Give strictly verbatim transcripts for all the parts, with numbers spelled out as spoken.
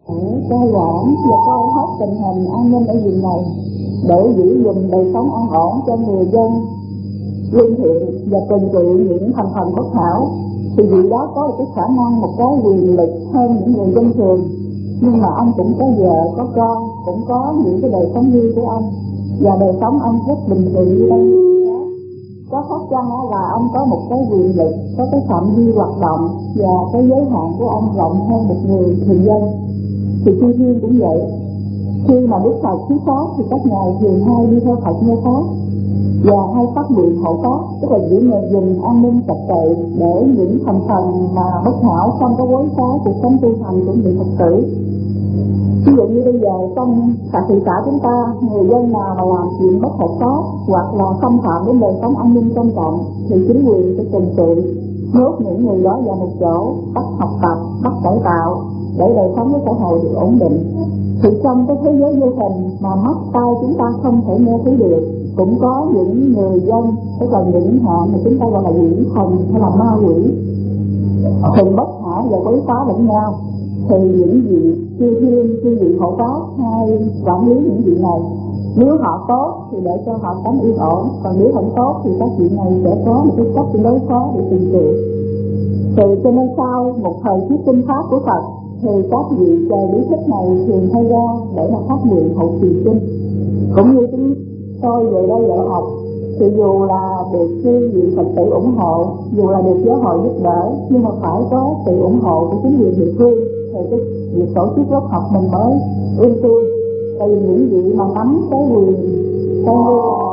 cai quản và coi hết tình hình an ninh ở vùng này để giữ gìn đời sống an ổn cho người dân lương thiện và trừng trị những thành phần bất hảo, thì vị đó có một cái khả năng, một cái quyền lực hơn những người dân thường. Nhưng mà ông cũng có vợ, có con, cũng có những cái đời sống riêng của ông, và đời sống ông rất bình thường như đây. Có khó chăng là ông có một cái quyền lực, có cái phạm vi hoạt động và cái giới hạn của ông rộng hơn một người thường dân. Thì chư thiên cũng vậy. Khi mà Đức Phật thuyết pháp thì các ngài thường hay đi theo Phật nghe pháp và hay phát nguyện hộ pháp, tức là giữ gìn an ninh trật tự để những thành phần mà bất hảo không có quấy phá cuộc sống tu hành của người Phật tử. Ví dụ như bây giờ trong thị xã chúng ta, người dân nào mà làm chuyện bất hợp pháp hoặc là xâm phạm đến đời sống an ninh công cộng thì chính quyền sẽ trừng trị, nhốt những người đó vào một chỗ, bắt học tập, bắt cải tạo để đời sống của xã hội được ổn định. Thì trong cái thế giới vô hình mà mắt tai chúng ta không thể nghe thấy được, cũng có những người dân, tức là những hạng mà chúng ta gọi là quỷ thần hay là ma quỷ, thường bất hảo và quấy phá lẫn nhau. Thì những vị chư thiên, chư vị hộ pháp hay quản lý những vị này, nếu họ tốt thì để cho họ sống yên ổn, còn nếu không tốt thì các vị này sẽ có một cái cách đối phó để trừng trị. Thì cho nên sau một thời thuyết kinh pháp của Phật thì các vị trời lý thích này thường thay ra để mà phát nguyện hộ trì kinh. Cũng như chúng tôi về đây dạy học thì dù là được chư vị Phật tử ủng hộ, dù là được giáo hội giúp đỡ, nhưng mà phải có sự ủng hộ của chính quyền địa phương thì cái việc tổ chức lớp học mình mới ưu tiên. Tại vì những vị mà nắm cái quyền, coi như là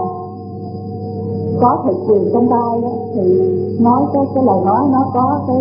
có thực quyền trong tay đó, thì nói cái, cái lời nói nó có cái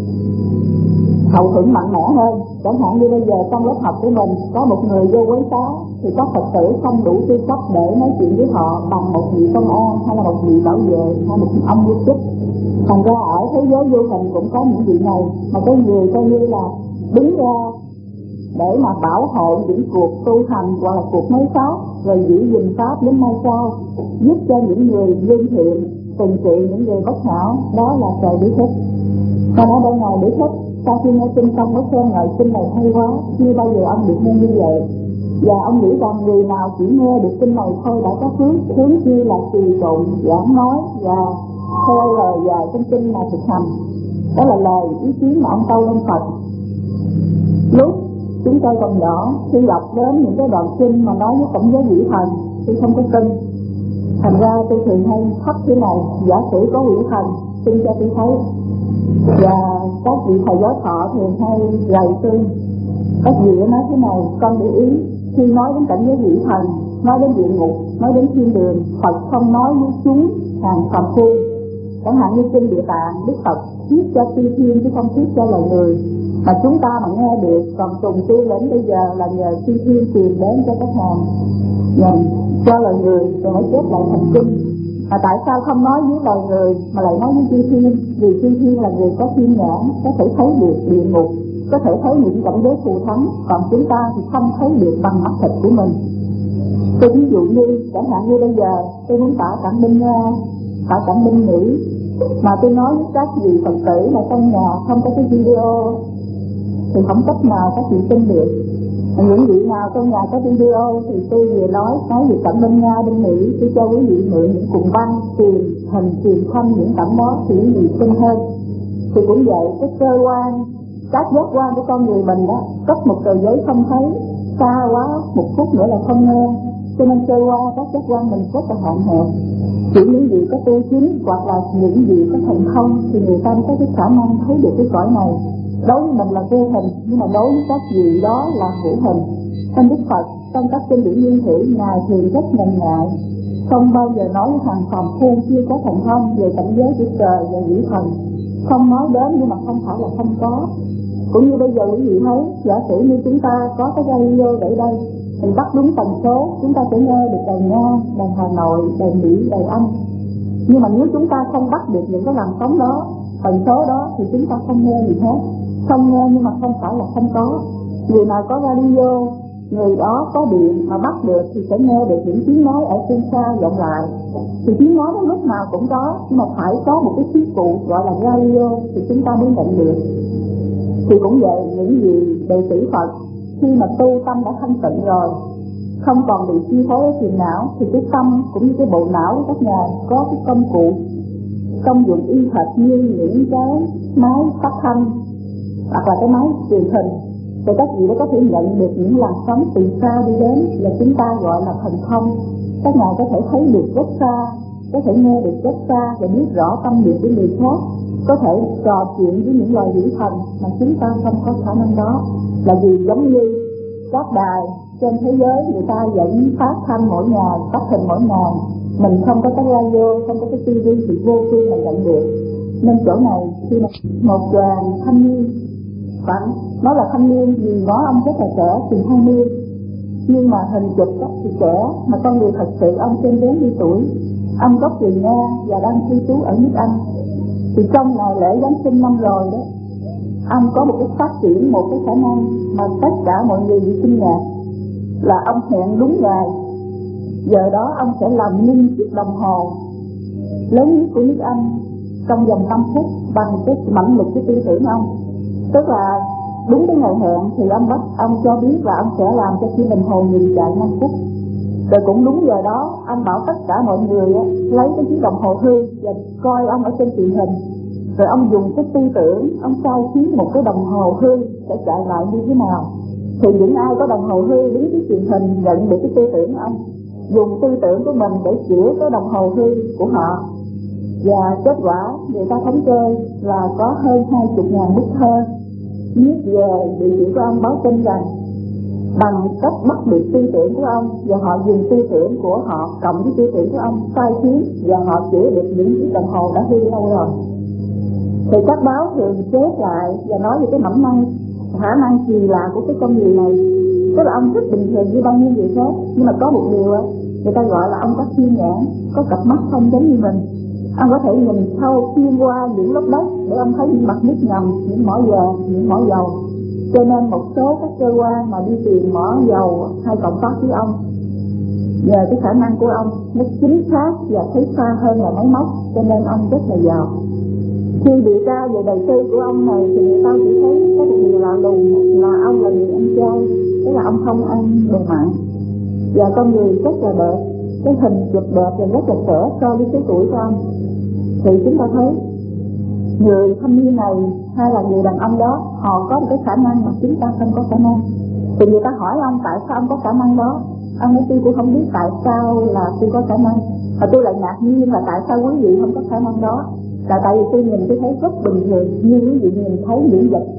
hậu thuẫn mạnh mẽ hơn. Chẳng hạn như bây giờ trong lớp học của mình có một người vô quấy phá thì các Phật tử không đủ tư cách để nói chuyện với họ bằng một vị công an hay là một vị bảo vệ hay một ông du kích. Thành ra ở thế giới vô hình cũng có những vị này mà cái người coi như là đứng ra để mà bảo hộ những cuộc tu hành hoặc là cuộc nói pháp, rồi giữ gìn pháp đến mai sau, giúp cho những người lương thiện, trừng trị những người bất hảo. Đó là trời Lý Thích. Còn ở đây ngài Lý Thích sau khi nghe kinh xong mới khen ngợi kinh này hay quá, chưa bao giờ ông được nghe như vậy. Và ông nghĩ rằng người nào chỉ nghe được kinh này thôi đã có phước, hướng chi là trì tụng, giảng nói và theo lời dạy trong kinh mà thực hành. Đó là lời ý kiến mà ông tâu lên Phật. Lúc chúng tôi còn nhỏ, khi đọc đến những cái đoạn kinh mà nói với cảnh giới vị thần, tôi không có tin. Thành ra tôi thường hay thắc thế này: giả sử có vị thần xin cho tôi thấy. Và các vị thầy giáo thọ thường hay gầy tôi. Các vị nói thế này: con để ý, khi nói đến cảnh giới vị thần, nói đến địa ngục, nói đến thiên đường, Phật không nói với chúng hàng phàm phu. Chẳng hạn như kinh Địa Tạng, Đức Phật thuyết cho chư thiên chứ không thuyết cho loài người, mà chúng ta mà nghe được. Còn trùng tu đến bây giờ là nhờ chư thiên truyền đến cho các hàng, nhờ cho loài người rồi mới chép lại thành kinh. Mà tại sao không nói với loài người mà lại nói với chư thiên? Vì chư thiên là người có thiên nhãn, có thể thấy được địa ngục, có thể thấy những cảnh giới phù thắng, còn chúng ta thì không thấy được bằng mắt thịt của mình. Tôi ví dụ như chẳng hạn như bây giờ tôi muốn tả cảnh bên Nga, tả cảnh bên Mỹ, mà tôi nói với các vị Phật tử là trong nhà không có cái video thì không cách nào các vị tin được. Những vị nào trong nhà có video thì tôi vừa nói nói về cảnh bên Nga, bên Mỹ, tôi cho quý vị mượn những cuộn băng, truyền hình, truyền thanh những cảnh đó thì quý vị tin hơn. Thì cũng vậy, cái cơ quan, các giác quan của con người mình đó, cách một tờ giấy không thấy, xa quá một phút nữa là không nghe, cho nên cơ quan các giác quan mình rất là hạn hẹp. Chỉ những vị có tu chính hoặc là những vị có thành không thì người ta có cái khả năng thấy được cái cõi này. Đối với mình là vô hình, nhưng mà đối với các vị đó là hữu hình. Trong Đức Phật, trong các kinh điển nguyên thủy, ngài thường rất ngần ngại, không bao giờ nói với thằng phàm phu chưa có thành thông về cảnh giới của trời và vị thần. Không nói đến nhưng mà không phải là không có. Cũng như bây giờ quý vị thấy, giả sử như chúng ta có cái radio ở đây, mình bắt đúng tần số, chúng ta sẽ nghe được đài Nga, đài Hà Nội, đài Mỹ, đài Anh. Nhưng mà nếu chúng ta không bắt được những cái làn sóng đó, tần số đó, thì chúng ta không nghe gì hết. Không nghe nhưng mà không phải là không có. Người nào có radio, người đó có điện mà bắt được thì sẽ nghe được những tiếng nói ở trên xa vọng lại. Thì tiếng nói đó lúc nào cũng có, nhưng mà phải có một cái thiết cụ gọi là radio thì chúng ta mới nhận được. Thì cũng vậy, những gì đệ tử Phật khi mà tu tâm đã thanh tịnh rồi, không còn bị chi phối với phiền não, thì cái tâm cũng như cái bộ não của các ngài có cái công cụ công dụng y hệt như những cái máy phát thanh hoặc là cái máy truyền hình. Thì các vị đã có thể nhận được những làn sóng từ xa đi đến, là chúng ta gọi là thần thông. Các ngài có thể thấy được rất xa, có thể nghe được rất xa và biết rõ tâm niệm của người khác, có thể trò chuyện với những loài vĩ thần mà chúng ta không có khả năng đó. Là vì giống như các đài trên thế giới người ta vẫn phát thanh mỗi ngày, phát hình mỗi ngày, mình không có cái radio, không có cái tivi thì vô phương là nhận được. Nên chỗ này khi mà một đoàn thanh niên, khoảng nói là thanh niên vì nói ông rất là trẻ, chừng hai mươi, nhưng mà hình chụp thì trẻ, mà con người thật sự ông trên bốn mươi tuổi. Ông gốc người Nga và đang cư trú ở nước Anh. Thì trong ngày lễ Giáng sinh năm rồi đó, ông có một cái phát triển, một cái khả năng mà tất cả mọi người bị kinh ngạc, là ông hẹn đúng ngày. Giờ đó ông sẽ làm nguyên chiếc đồng hồ lớn nhất của nước Anh trong vòng năm phút bằng cái mãnh lực cái tư tưởng ông. Tức là đúng cái ngày hẹn thì ông bắt ông cho biết là ông sẽ làm cho chiếc đồng hồ ngừng chạy năm phút. Rồi cũng đúng giờ đó ông bảo tất cả mọi người á, lấy cái chiếc đồng hồ hư và coi ông ở trên truyền hình. Rồi ông dùng cái tư tưởng, ông sai khiến một cái đồng hồ hư sẽ chạy lại như thế nào. Thì những ai có đồng hồ hư đứng cái truyền hình nhận được cái tư tưởng của ông, dùng tư tưởng của mình để chữa cái đồng hồ hư của họ. Và kết quả người ta thống kê là có hơn hai chục ngàn bức thơ viết về địa chỉ của ông, báo tin rằng bằng cách bắt được tư tưởng của ông và họ dùng tư tưởng của họ cộng với tư tưởng của ông sai khiến, và họ chữa được những chiếc đồng hồ đã hư lâu rồi. Thì các báo thường chép lại và nói về cái mẫm năng, khả năng kỳ lạ của cái con người này. Tức là ông rất bình thường như bao nhiêu người khác, nhưng mà có một điều á, người ta gọi là ông có thiên nhãn, có cặp mắt không giống như mình. Ông có thể nhìn sâu xuyên qua những lớp đất để ông thấy những mặt nước ngầm, những mỏ vàng, những mỏ dầu. Cho nên một số các cơ quan mà đi tìm mỏ dầu hay cộng tác với ông, nhờ cái khả năng của ông nó chính xác và thấy xa hơn là máy móc, cho nên ông rất là giàu. Khi điều tra về đời tư của ông này thì người ta chỉ thấy có một điều lạ lùng là ông là người ăn chay, tức là ông không ăn đồ mặn, và con người rất là đẹp, cái hình chụp đẹp và rất là trẻ so với cái tuổi của ông. Thì chúng ta thấy người thanh niên này hay là người đàn ông đó, họ có một cái khả năng mà chúng ta không có khả năng. Thì người ta hỏi ông tại sao ông có khả năng đó, ông nói tôi cũng không biết tại sao là tôi có khả năng, và tôi lại ngạc nhiên là tại sao quý vị không có khả năng đó. Là tại vì tôi nhìn tôi thấy rất bình thường, như quý vị nhìn thấy những vật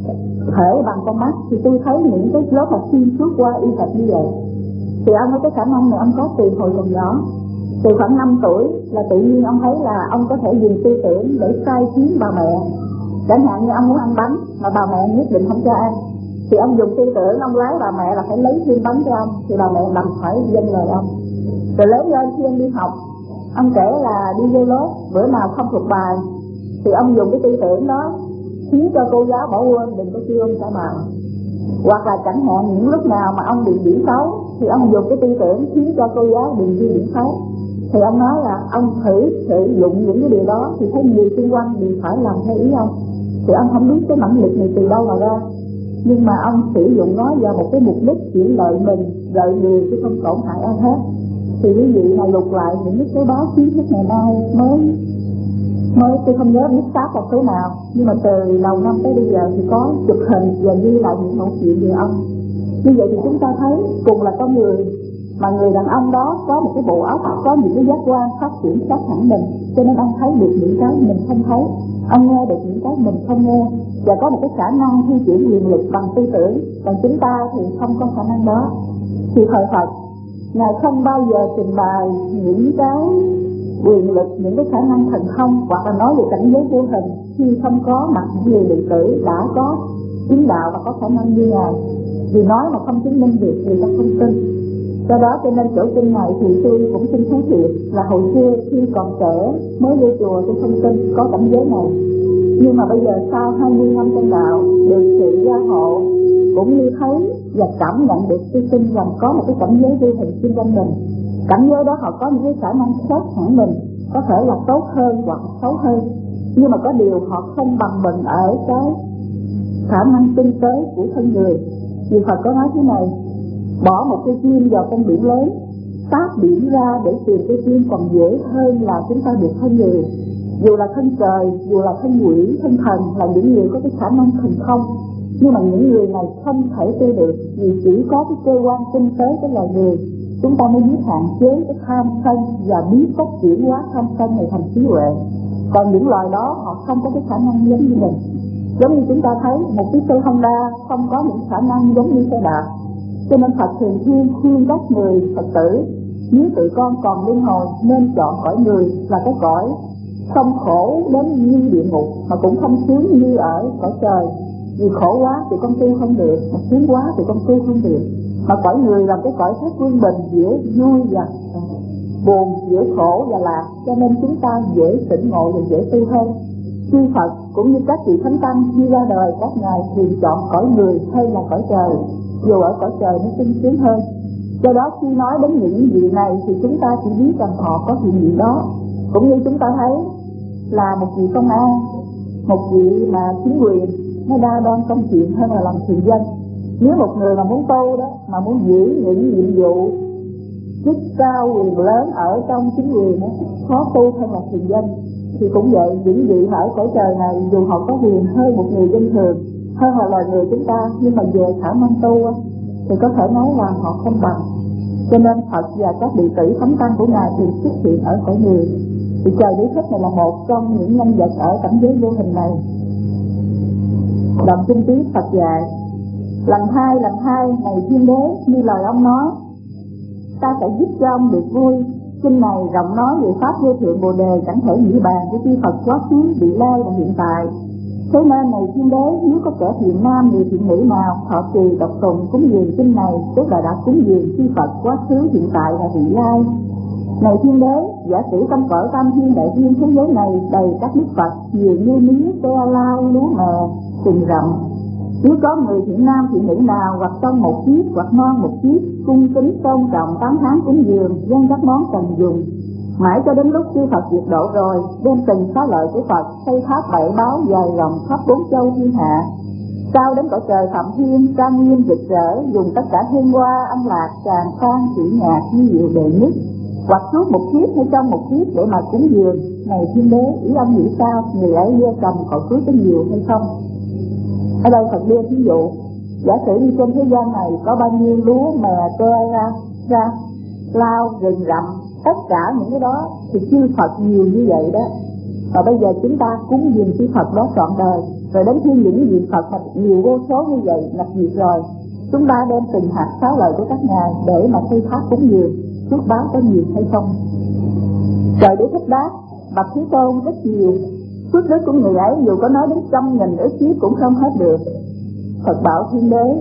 thể bằng con mắt thì tôi thấy những cái lớp là xuyên suốt qua y hệt như vậy. Thì ông có cái khả năng này ông có từ hồi còn nhỏ. Từ khoảng năm tuổi là tự nhiên ông thấy là ông có thể dùng tư tưởng để sai khiến bà mẹ. Chẳng hạn như ông muốn ăn bánh mà bà mẹ nhất định không cho ăn, thì ông dùng tư tưởng ông lái bà mẹ là phải lấy thêm bánh cho ông, thì bà mẹ làm phải dân lời ông. Rồi lớn lên khi ông đi học, ông kể là đi vô lớp bữa nào không thuộc bài thì ông dùng cái tư tưởng đó khiến cho cô giáo bỏ quên đừng có kêu ông trả bài. Hoặc là chẳng hạn những lúc nào mà ông bị điểm xấu thì ông dùng cái tư tưởng khiến cho cô giáo đừng ghi điểm xấu. Thì ông nói là ông thử sử dụng những cái điều đó thì thấy người xung quanh đều phải làm theo ý ông. Thì ông không biết cái mãnh lực này từ đâu mà ra, nhưng mà ông sử dụng nó vào một cái mục đích chỉ lợi mình, lợi người chứ không tổn hại ai hết. Thì quý vị là lục lại những cái báo kiến thức ngày nay mới mới tôi không nhớ biết xác là số nào, nhưng mà từ đầu năm tới bây giờ thì có chụp hình và ghi lại những câu chuyện về ông. Như vậy thì chúng ta thấy cùng là con người, mà người đàn ông đó có một cái bộ óc, có những cái giác quan phát triển khác hẳn mình, cho nên ông thấy được những cái mình không thấy, ông nghe được những cái mình không nghe, và có một cái khả năng thi chuyển quyền lực bằng tư tưởng. Còn chúng ta thì không có khả năng đó. Thì thời Phật Ngài không bao giờ trình bày những cái quyền lực, những cái khả năng thần thông hoặc là nói về cảnh giới vô hình khi không có mặt những người đệ tử đã có chứng đạo và có khả năng như Ngài. Vì nói mà không chứng minh được người ta không tin. Do đó cho nên chỗ kinh này thì tôi cũng xin thú thiệt là hồi xưa khi còn trẻ mới vô chùa tôi không tin có cảnh giới này. Nhưng mà bây giờ sau hai mươi năm trong đạo được sự gia hộ cũng như thấy và cảm nhận được tôi tin rằng có một cái cảnh giới vô hình xung quanh mình. Cảnh giới đó họ có những cái khả năng khác hẳn mình, có thể là tốt hơn hoặc xấu hơn, nhưng mà có điều họ không bằng mình ở cái khả năng tinh tế của thân người. Vì Phật có nói thế này: bỏ một cây chim vào trong biển lớn, tát biển ra để tìm cây chim còn dễ hơn là chúng ta được thân người. Dù là thân trời, dù là thân quỷ, thân thần, là những người có cái khả năng thần thông, nhưng mà những người này không thể tu được, vì chỉ có cái cơ quan tinh tế của loài người chúng ta mới biết hạn chế cái tham sân và biết cách chuyển hóa tham sân này thành trí huệ. Còn những loài đó họ không có cái khả năng giống như mình. Giống như chúng ta thấy một chiếc xe Honda không có những khả năng giống như xe đạp. Cho nên Phật thường xuyên khuyên các người Phật tử, nếu tụi con còn luân hồi nên chọn cõi người là cái cõi không khổ đến như địa ngục mà cũng không sướng như ở cõi trời. Vì khổ quá thì con tu không được, mà sướng quá thì con tu không được. Mà cõi người là cái cõi thế quân bình giữa vui và buồn, giữa khổ và lạc, cho nên chúng ta dễ tỉnh ngộ và dễ tu hơn. Chư Phật cũng như các vị thánh tăng khi ra đời, các ngài thường chọn cõi người hay là cõi trời, dù ở cõi trời nó sung sướng hơn. Do đó khi nói đến những vị này thì chúng ta chỉ biết rằng họ có chuyện gì đó. Cũng như chúng ta thấy là một vị công an, một vị mà chính quyền, nó đa đoan công chuyện hơn là làm thiện dân. Nếu một người mà muốn tu đó, mà muốn giữ những nhiệm vụ chức cao quyền lớn ở trong chính quyền đó, khó tu hơn là thiện dân. Thì cũng vậy, những vị ở cõi trời này dù họ có quyền hơn một người dân thường, hơn là loài người chúng ta, nhưng mà về khả năng tu thì có thể nói là họ không bằng. Cho nên Phật và các đệ tử thánh tăng của ngài thường xuất hiện ở cõi người. Thì trời Đế Thích này là một trong những nhân vật ở cảnh giới vô hình này. Đoạn kinh tiếp Phật dạy: lần hai lần hai này thiên đế, như lời ông nói, ta sẽ giúp cho ông được vui. Kinh này rộng nói về pháp vô thượng bồ đề chẳng thể nghĩ bàn của chư Phật quá khứ, vị lai và hiện tại. Thế nên này thiên đế, nếu có kẻ thiện nam người thiện nữ nào thọ trì đọc tụng cúng dường kinh này, tức là đã cúng dường chư Phật quá khứ, hiện tại và vị lai. Này thiên đế, giả sử trong cõi tam thiên đại thiên thế giới này đầy các đức Phật, nhiều như miếng te lao lúa mè rừng rậm. Nếu có người thiện nam thiện nữ nào hoặc trong một chiếc hoặc non một chiếc, cung kính tôn trọng tám tháng cúng dường, dâng các món cần dùng, mãi cho đến lúc chư Phật diệt độ rồi, đem từng xá lợi của Phật xây tháp bảy báo dài rộng khắp bốn châu thiên hạ, cao đến cõi trời Phạm Thiên, trang nghiêm rực rỡ, dùng tất cả hương hoa âm lạc tràn phan chỉ nhạc như diệu đệ nhất, hoặc suốt một kiếp hay trong một kiếp để mà cúng dường. Này thiên đế, ý ông nghĩ sao? Người ấy gieo trồng họ cưới có nhiều hay không? Ở đây Phật đưa ví dụ, giả sử như trên thế gian này có bao nhiêu lúa mè tơ ra, ra lao rừng rậm, tất cả những cái đó thì chư Phật nhiều như vậy đó. Và bây giờ chúng ta cúng dường chư Phật đó trọn đời, rồi đến khi những vị Phật mà nhiều vô số như vậy lập diệt rồi, chúng ta đem từng hạt xá lợi của các ngài để mà xây tháp cúng dường, phước báo có nhiều hay không? Trời Đế Thích đáp: bạch Thế Tôn, rất nhiều. Phước đức của người ấy dù có nói đến trăm nghìn ức kiếp cũng không hết được. Phật bảo thiên đế: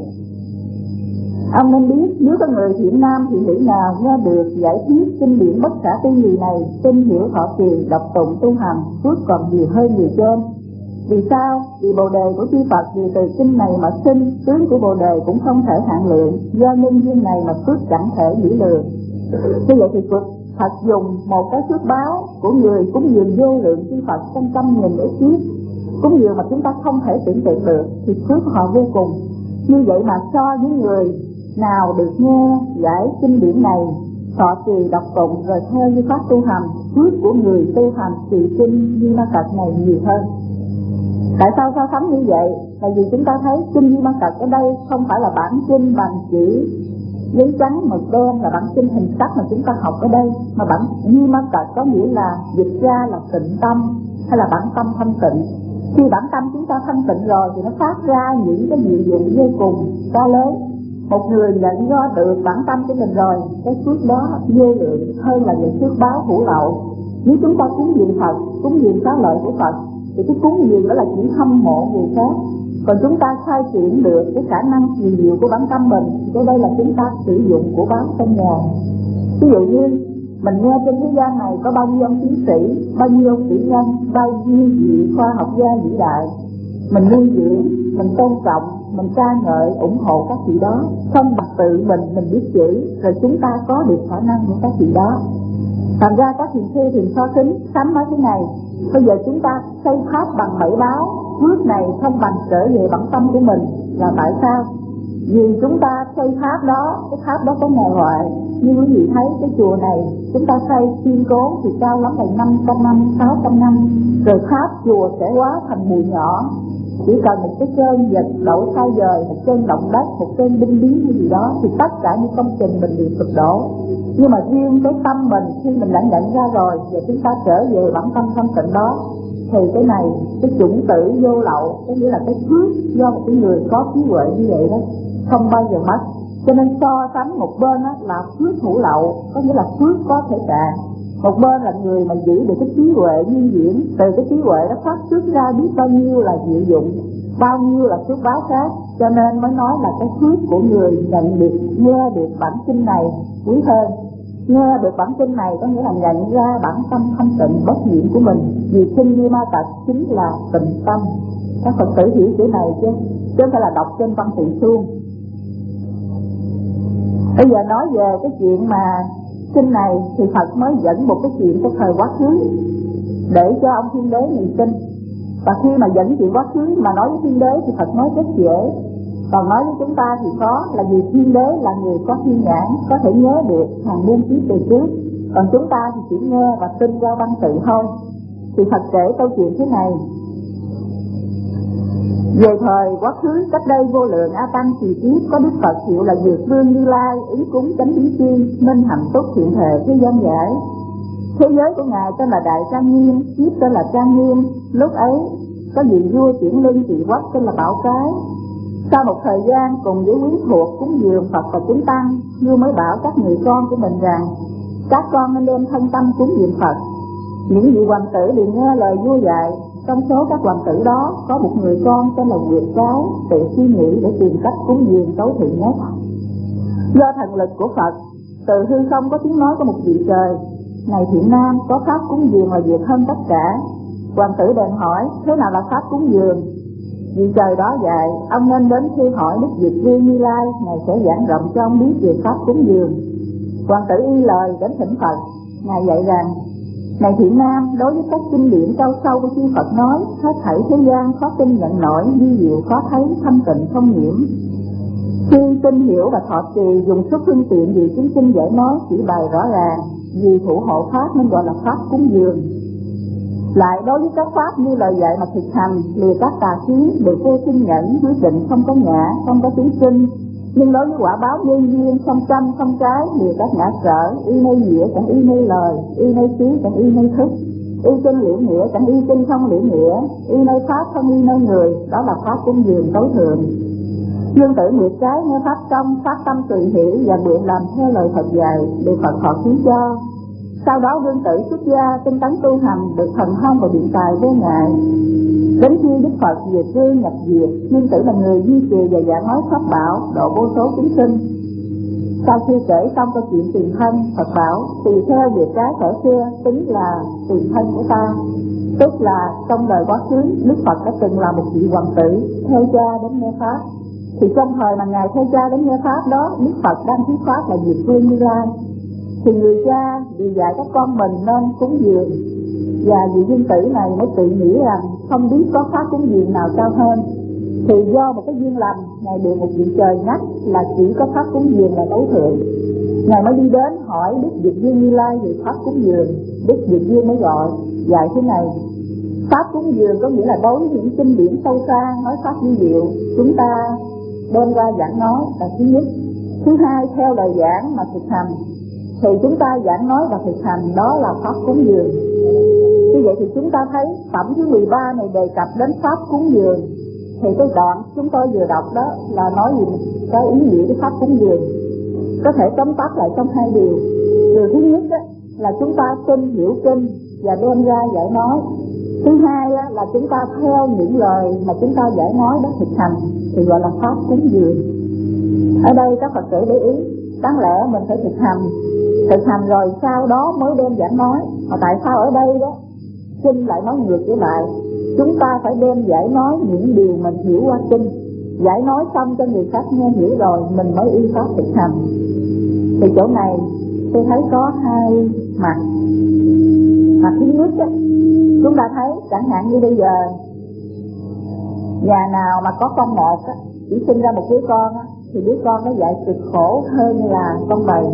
ông nên biết, nếu có người thiện nam thiện nữ nào nghe được giải thuyết kinh điển bất khả tư nghị này, tin hiểu thọ trì đọc tụng tu hành, phước còn nhiều hơn người trên. Vì sao? Vì bồ đề của chư Phật vì từ kinh này mà sinh, tướng của bồ đề cũng không thể hạn lượng, do nhân duyên này mà phước chẳng thể nghĩ lường. Như vậy thì Phật Phật dùng một cái phước báo của người cúng dường vô lượng chư Phật trong trăm nghìn ức kiếp, cúng dường mà chúng ta không thể tưởng tượng được, thì phước của họ vô cùng. Như vậy mà so với người nào được nghe giải kinh điển này, thọ trì đọc tụng rồi theo như pháp tu hành, phước của người tu hành trì kinh Di Ma Cật này nhiều hơn. Tại sao so sánh như vậy? Tại vì chúng ta thấy kinh Di Ma Cật ở đây không phải là bản kinh bằng chữ giấy trắng mực đen là bản kinh hình sắc mà chúng ta học ở đây, mà bản Di Ma Cật có nghĩa là dịch ra là tịnh tâm, hay là bản tâm thanh tịnh. Khi bản tâm chúng ta thanh tịnh rồi thì nó phát ra những cái diệu dụng vô cùng to lớn. Một người nhận do được bản tâm của mình rồi, cái phước đó vô lượng hơn là những phước báo hữu lậu. Nếu chúng ta cúng dường Phật, cúng dường xá lợi của Phật, thì cái cúng dường đó là chỉ hâm mộ người khác. Còn chúng ta khai triển được cái khả năng kỳ diệu của bản tâm mình, thì đây là chúng ta sử dụng của báo trong nhà. Ví dụ như mình nghe trên thế gian này có bao nhiêu ông tiến sĩ, bao nhiêu ông sĩ nhân, bao nhiêu vị khoa học gia vĩ đại, mình nuôi dưỡng, mình tôn trọng, mình ca ngợi, ủng hộ các vị đó, không bằng tự mình mình biết chữ rồi chúng ta có được khả năng của các vị đó. Thành ra các thiền sư thiền so kính sám nói thế này: bây giờ chúng ta xây tháp bằng bảy báo, phước này không bằng trở về bản tâm của mình. Là tại sao? Vì chúng ta xây tháp đó, cái tháp đó có nhà hoại. Như quý vị thấy cái chùa này, chúng ta xây kiên cố thì cao lắm là năm trăm năm, sáu trăm năm, rồi tháp chùa sẽ hóa thành bụi nhỏ. Chỉ cần một cái cơn giật đổ sai dời, một cơn động đất, một cơn binh biến hay gì đó thì tất cả những công trình mình bị sụp đổ. Nhưng mà riêng cái tâm mình khi mình đã nhận ra rồi và chúng ta trở về bản tâm thanh tịnh đó, thì cái này, cái chủng tử vô lậu, có nghĩa là cái phước do một cái người có trí huệ như vậy đó, không bao giờ mất. Cho nên so sánh một bên đó là phước hữu lậu, có nghĩa là phước có thể cạn. Một bên là người mà giữ được cái trí huệ nguyên diễn, từ cái trí huệ đó phát xuất ra biết bao nhiêu là diệu dụng, bao nhiêu là phước báo khác. Cho nên mới nói là cái phước của người nhận được, nghe được bản kinh này quý hơn. Nghe được bản kinh này có nghĩa là nhận ra bản tâm thanh tịnh bất nhiễm của mình. Vì kinh Di Ma Tật chính là tịnh tâm. Các Phật tử hiểu chữ này chứ, chứ không phải là đọc trên văn tự suông. Bây giờ nói về cái chuyện mà kinh này thì Phật mới dẫn một cái chuyện của thời quá khứ để cho ông Thiên Đế niệm tin. Và khi mà dẫn chuyện quá khứ mà nói với Thiên Đế thì Phật nói rất dễ. Còn nói với chúng ta thì khó, là vì Thiên Đế là người có thiên nhãn, có thể nhớ được hàng muôn kiếp về trước. Còn chúng ta thì chỉ nghe và tin qua văn tự thôi. Thì Phật kể câu chuyện thế này. Về thời quá khứ, cách đây vô lượng A Tăng kỳ kiếp, có Đức Phật hiệu là Dược Vương Như Lai, ứng cúng chánh biến chi, nên hạnh túc thiện thể thế gian giải. Thế giới của Ngài tên là Đại Trang Nghiêm, kiếp tên là Trang Nghiêm. Lúc ấy có vị vua chuyển lưng trị quốc tên là Bảo Cái. Sau một thời gian cùng với quyến thuộc cúng dường Phật và chúng tăng, vua mới bảo các người con của mình rằng các con nên đem thân tâm cúng dường Phật. Những vị hoàng tử liền nghe lời vua dạy. Trong số các hoàng tử đó có một người con tên là Nguyệt Cái, tự suy nghĩ để tìm cách cúng dường tối thượng nhất. Do thần lực của Phật, từ hư không có tiếng nói của một vị trời: này Thiện Nam, có pháp cúng dường là việc hơn tất cả. Hoàng tử bèn hỏi: thế nào là pháp cúng dường? Vị trời đó dạy: ông nên đến khi hỏi Đức Dược Vương Như Lai, Ngài sẽ giảng rộng cho ông biết về pháp cúng dường. Hoàng tử y lời đến thỉnh Phật. Ngài dạy rằng: này Thiện Nam, đối với các kinh điển cao sâu của chư Phật nói, hết thảy thế gian khó tin nhận nổi, vi diệu khó thấy, thanh tịnh không nhiễm. Khi tin hiểu và thọ trì, dùng sức phương tiện gì chúng kinh giải nói chỉ bày rõ ràng, vì thủ hộ pháp nên gọi là pháp cúng dường. Lại đối với các pháp như lời dạy mà thực hành, lìa các tà kiến, được vô sinh nhẫn, quyết định không có ngã, không có chúng sinh. Nhưng đối với quả báo nhân duyên, không tranh, không trái, lìa các ngã sở, y nơi nghĩa chẳng y nơi lời, y nơi xứ chẳng y nơi thức, y kinh liễu nghĩa chẳng y kinh không liễu nghĩa, y nơi pháp không y nơi người, đó là pháp cúng dường tối thượng. Dương tử Nguyệt Cái nghe pháp trong, phát tâm tùy hiểu và nguyện làm theo lời Phật dạy, được Phật thọ ký cho. Sau đó vương tử xuất gia tinh tấn tu hành, được thần thông và biện tài vô ngại. Đến khi Đức Phật về cư nhập diệt, vương tử là người duy trì và giảng nói pháp bảo, độ vô số chúng sinh. Sau khi kể xong câu chuyện tiền thân, Phật bảo: tùy theo việc cái khởi xưa, tính là tiền thân của ta. Tức là trong đời quá khứ, Đức Phật đã từng là một vị hoàng tử theo cha đến nghe pháp. Thì trong thời mà Ngài theo cha đến nghe pháp đó, Đức Phật đang thuyết pháp là Dược Vương Như Lai. Thì người cha vì dạy các con mình nên cúng dường, và vị dương tử này mới tự nghĩ rằng không biết có pháp cúng dường nào cao hơn. Thì do một cái duyên lành, Ngài được một vị trời nhắc là chỉ có pháp cúng dường là tối thượng. Ngài mới đi đến hỏi Đức Dược Vương Như Lai về pháp cúng dường. Đức Dược Vương mới gọi dạy thế này: pháp cúng dường có nghĩa là đối với những kinh điển sâu xa, nói pháp vi diệu, chúng ta đem ra giảng nói là thứ nhất. Thứ hai, theo lời giảng mà thực hành, thì chúng ta giảng nói và thực hành, đó là pháp cúng dường. Như vậy thì chúng ta thấy phẩm thứ mười ba này đề cập đến pháp cúng dường. Thì cái đoạn chúng tôi vừa đọc đó là nói gì cái ý nghĩa của pháp cúng dường. Có thể tóm tắt lại trong hai điều. Điều thứ nhất đó, là chúng ta tin hiểu kinh và đem ra giải nói. Thứ hai đó, là chúng ta theo những lời mà chúng ta giải nói đó thực hành, thì gọi là pháp cúng dường. Ở đây các Phật tử để ý, đáng lẽ mình phải thực hành, thực hành rồi sau đó mới đem giảng nói. Mà tại sao ở đây đó kinh lại nói ngược trở lại? Chúng ta phải đem giải nói những điều mình hiểu qua kinh, giải nói xong cho người khác nghe hiểu rồi mình mới y pháp thực hành. Thì chỗ này tôi thấy có hai mặt. Mặt thứ nhất đó, chúng ta thấy chẳng hạn như bây giờ nhà nào mà có con một á, chỉ sinh ra một đứa con á, thì đứa con nó dạy cực khổ hơn là con bầy.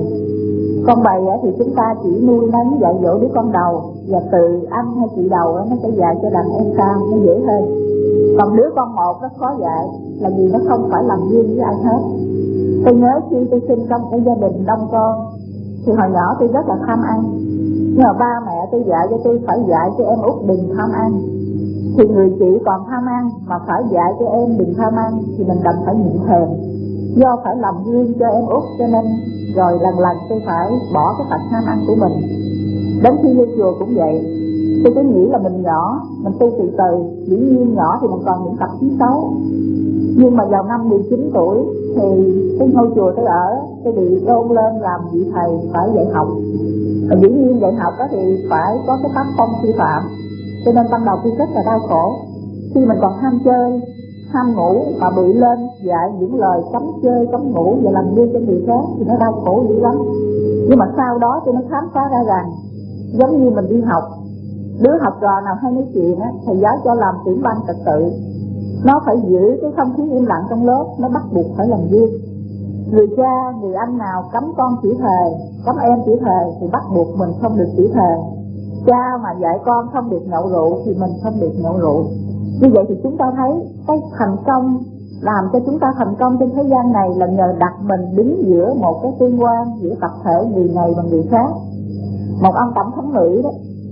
Con bầy thì chúng ta chỉ nuôi nấng dạy dỗ đứa con đầu, và từ anh hay chị đầu nó sẽ dạy cho đàn em sau, nó dễ hơn. Còn đứa con một nó khó dạy, là vì nó không phải làm duyên với ai hết. Tôi nhớ khi tôi sinh trong cái gia đình đông con, thì hồi nhỏ tôi rất là tham ăn, nhưng mà ba mẹ tôi dạy cho tôi phải dạy cho em út đừng tham ăn. Thì người chị còn tham ăn mà phải dạy cho em đừng tham ăn, thì mình đành phải nhịn thèm. Do phải làm duyên cho em út cho nên rồi lần lần tôi phải bỏ cái tật tham ăn của mình. Đến khi vô chùa cũng vậy, tôi cứ nghĩ là mình nhỏ, mình tu từ từ, dĩ nhiên nhỏ thì mình còn những tập chí xấu. Nhưng mà vào năm mười chín tuổi thì cái ngôi chùa tôi ở, tôi bị đôn lên làm vị thầy phải dạy học. Và dĩ nhiên dạy học đó thì phải có cái tác phong sư phạm, cho nên ban đầu tôi rất là đau khổ. Khi mình còn ham chơi, ham ngủ mà bị lên dạy những lời cấm chơi, cấm ngủ và làm duyên cho người khác thì nó đau khổ dữ lắm. Nhưng mà sau đó tôi mới khám phá ra rằng giống như mình đi học, đứa học trò nào hay nói chuyện á, thầy giáo cho làm trưởng ban trật tự, nó phải giữ cái không khí im lặng trong lớp, nó bắt buộc phải làm duyên. Người cha, người anh nào cấm con chỉ thề, cấm em chỉ thề thì bắt buộc mình không được chỉ thề. Cha mà dạy con không được nhậu rượu thì mình không được nhậu rượu. Như vậy thì chúng ta thấy cái thành công, làm cho chúng ta thành công trên thế gian này là nhờ đặt mình đứng giữa một cái tương quan giữa tập thể người này và người khác. Một ông tổng thống Mỹ đó,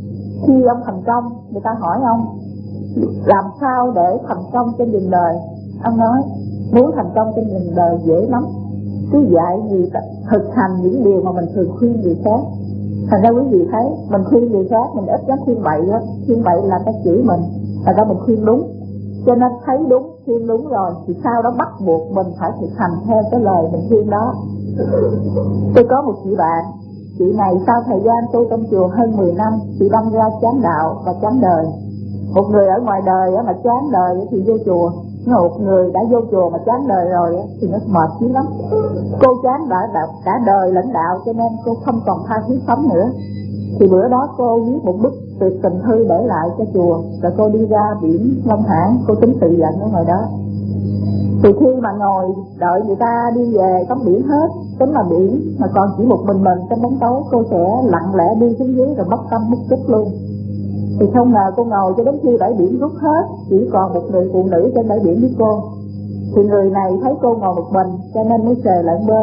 khi ông thành công, người ta hỏi ông làm sao để thành công trên đường đời. Ông nói muốn thành công trên đường đời dễ lắm, cứ dạy gì thực hành những điều mà mình thường khuyên người khác. Thành ra quý vị thấy mình khuyên người khác, mình ít có khuyên bậy đó. Khuyên bậy là ta chửi mình, thành ra mình khuyên đúng. Cho nên thấy đúng, khuyên đúng rồi thì sau đó bắt buộc mình phải thực hành theo cái lời mình khuyên đó. Tôi có một chị bạn, chị này sau thời gian tu trong chùa hơn mười năm, chị đâm ra chán đạo và chán đời. Một người ở ngoài đời mà chán đời thì vô chùa, một người đã vô chùa mà chán đời rồi thì nó mệt chứ lắm. Cô chán đã, đã cả đời lẫn đạo cho nên cô không còn tha thiết sống nữa. Thì bữa đó cô viết một bức tuyệt tình thư để lại cho chùa, rồi cô đi ra biển Long Hải, cô tính tự giận ở ngoài đó. Thì khi mà ngồi đợi người ta đi về tắm biển hết, tính là biển mà còn chỉ một mình mình trong bóng tối, cô sẽ lặng lẽ đi xuống dưới rồi mất tâm mất tích luôn. Thì không ngờ cô ngồi cho đến khi bãi biển rút hết, chỉ còn một người phụ nữ trên bãi biển với cô. Thì người này thấy cô ngồi một mình cho nên mới xề lại bên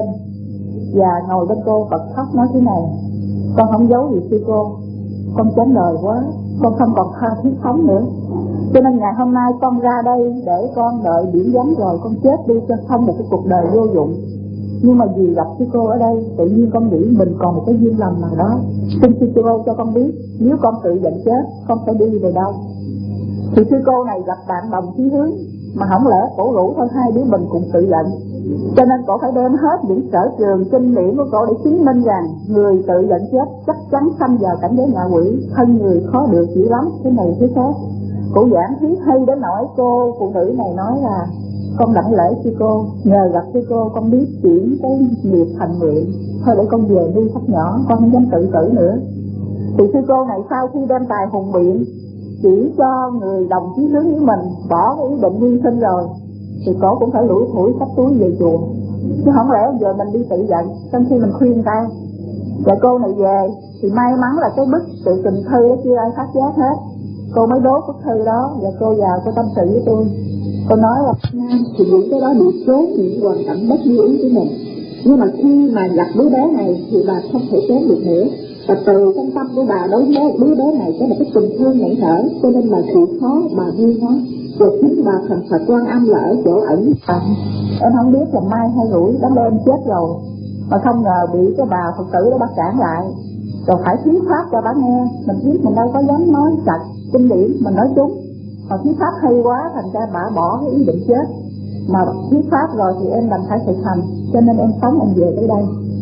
và ngồi bên cô bật khóc nói thế này: con không giấu gì sư cô, con chán đời quá, con không còn tha thiết sống nữa, cho nên ngày hôm nay con ra đây để con đợi biển vắng rồi con chết đi cho không một cái cuộc đời vô dụng. Nhưng mà vì gặp sư cô ở đây, tự nhiên con nghĩ mình còn một cái duyên lành nào đó. Xin sư cô cho con biết, nếu con tự giận chết, con sẽ đi về đâu? Thì sư cô này gặp bạn đồng chí hướng, mà không lẽ cổ rủ thôi hai đứa mình cùng tự giận. Cho nên cổ phải đem hết những sở trường kinh điển của cổ để chứng minh rằng người tự giận chết chắc chắn sanh vào cảnh giới ngạ quỷ, thân người khó được dữ lắm, thế này thế khác. Cổ giảng thuyết hay đến nỗi cô phụ nữ này nói là: con đảnh lễ sư cô, nhờ gặp sư cô con biết chuyển cái nghiệp thành nguyện, thôi để con về đi thắt nhỏ, con không dám tự tử nữa. Thì sư cô này sau khi đem tài hùng biện chỉ cho người đồng chí hướng với mình bỏ cái ý định hy sinh rồi, thì cổ cũng phải lủi thủi xách túi về chùa, chứ không lẽ giờ mình đi tự giận trong khi mình khuyên ta. Và cô này về thì may mắn là cái bức tự tình thư đó chưa ai phát giác hết, cô mới đốt bức thư đó và cô vào cô tâm sự với tôi. Cô nói là thì những cái đó bị trốn những hoàn cảnh bất như ý của mình, nhưng mà khi mà gặp đứa bé này thì bà không thể trốn được nữa. Và từ trong tâm của bà đối với đứa bé này có một cái tình thương nảy nở, cho nên bà chịu khó bà nuôi nó. Và chính bà thành Phật Quan Âm là ở chỗ ẩn à, em không biết là mai hay rủi đã lên chết rồi, mà không ngờ bị cái bà Phật tử đó bắt cản lại, rồi phải thuyết pháp cho bà nghe. Mình biết mình đâu có dám nói sạch kinh điển, mình nói trúng. Mà thuyết pháp hay quá, thành ra bà bỏ cái ý định chết. Mà thuyết pháp rồi thì em đành phải thực hành, cho nên em sống em về tới đây.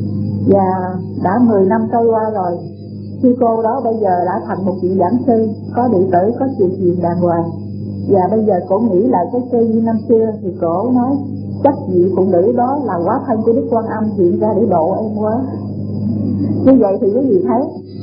Và đã mười năm trôi qua rồi, sư cô đó bây giờ đã thành một vị giảng sư, có đệ tử, có chuyện gì đàng hoàng. Và bây giờ cổ nghĩ lại cái cơ duyên năm xưa thì cổ nói chắc vị phụ nữ đó là hóa thân của Đức Quan Âm hiện ra để độ em quá. Như vậy thì quý vị thấy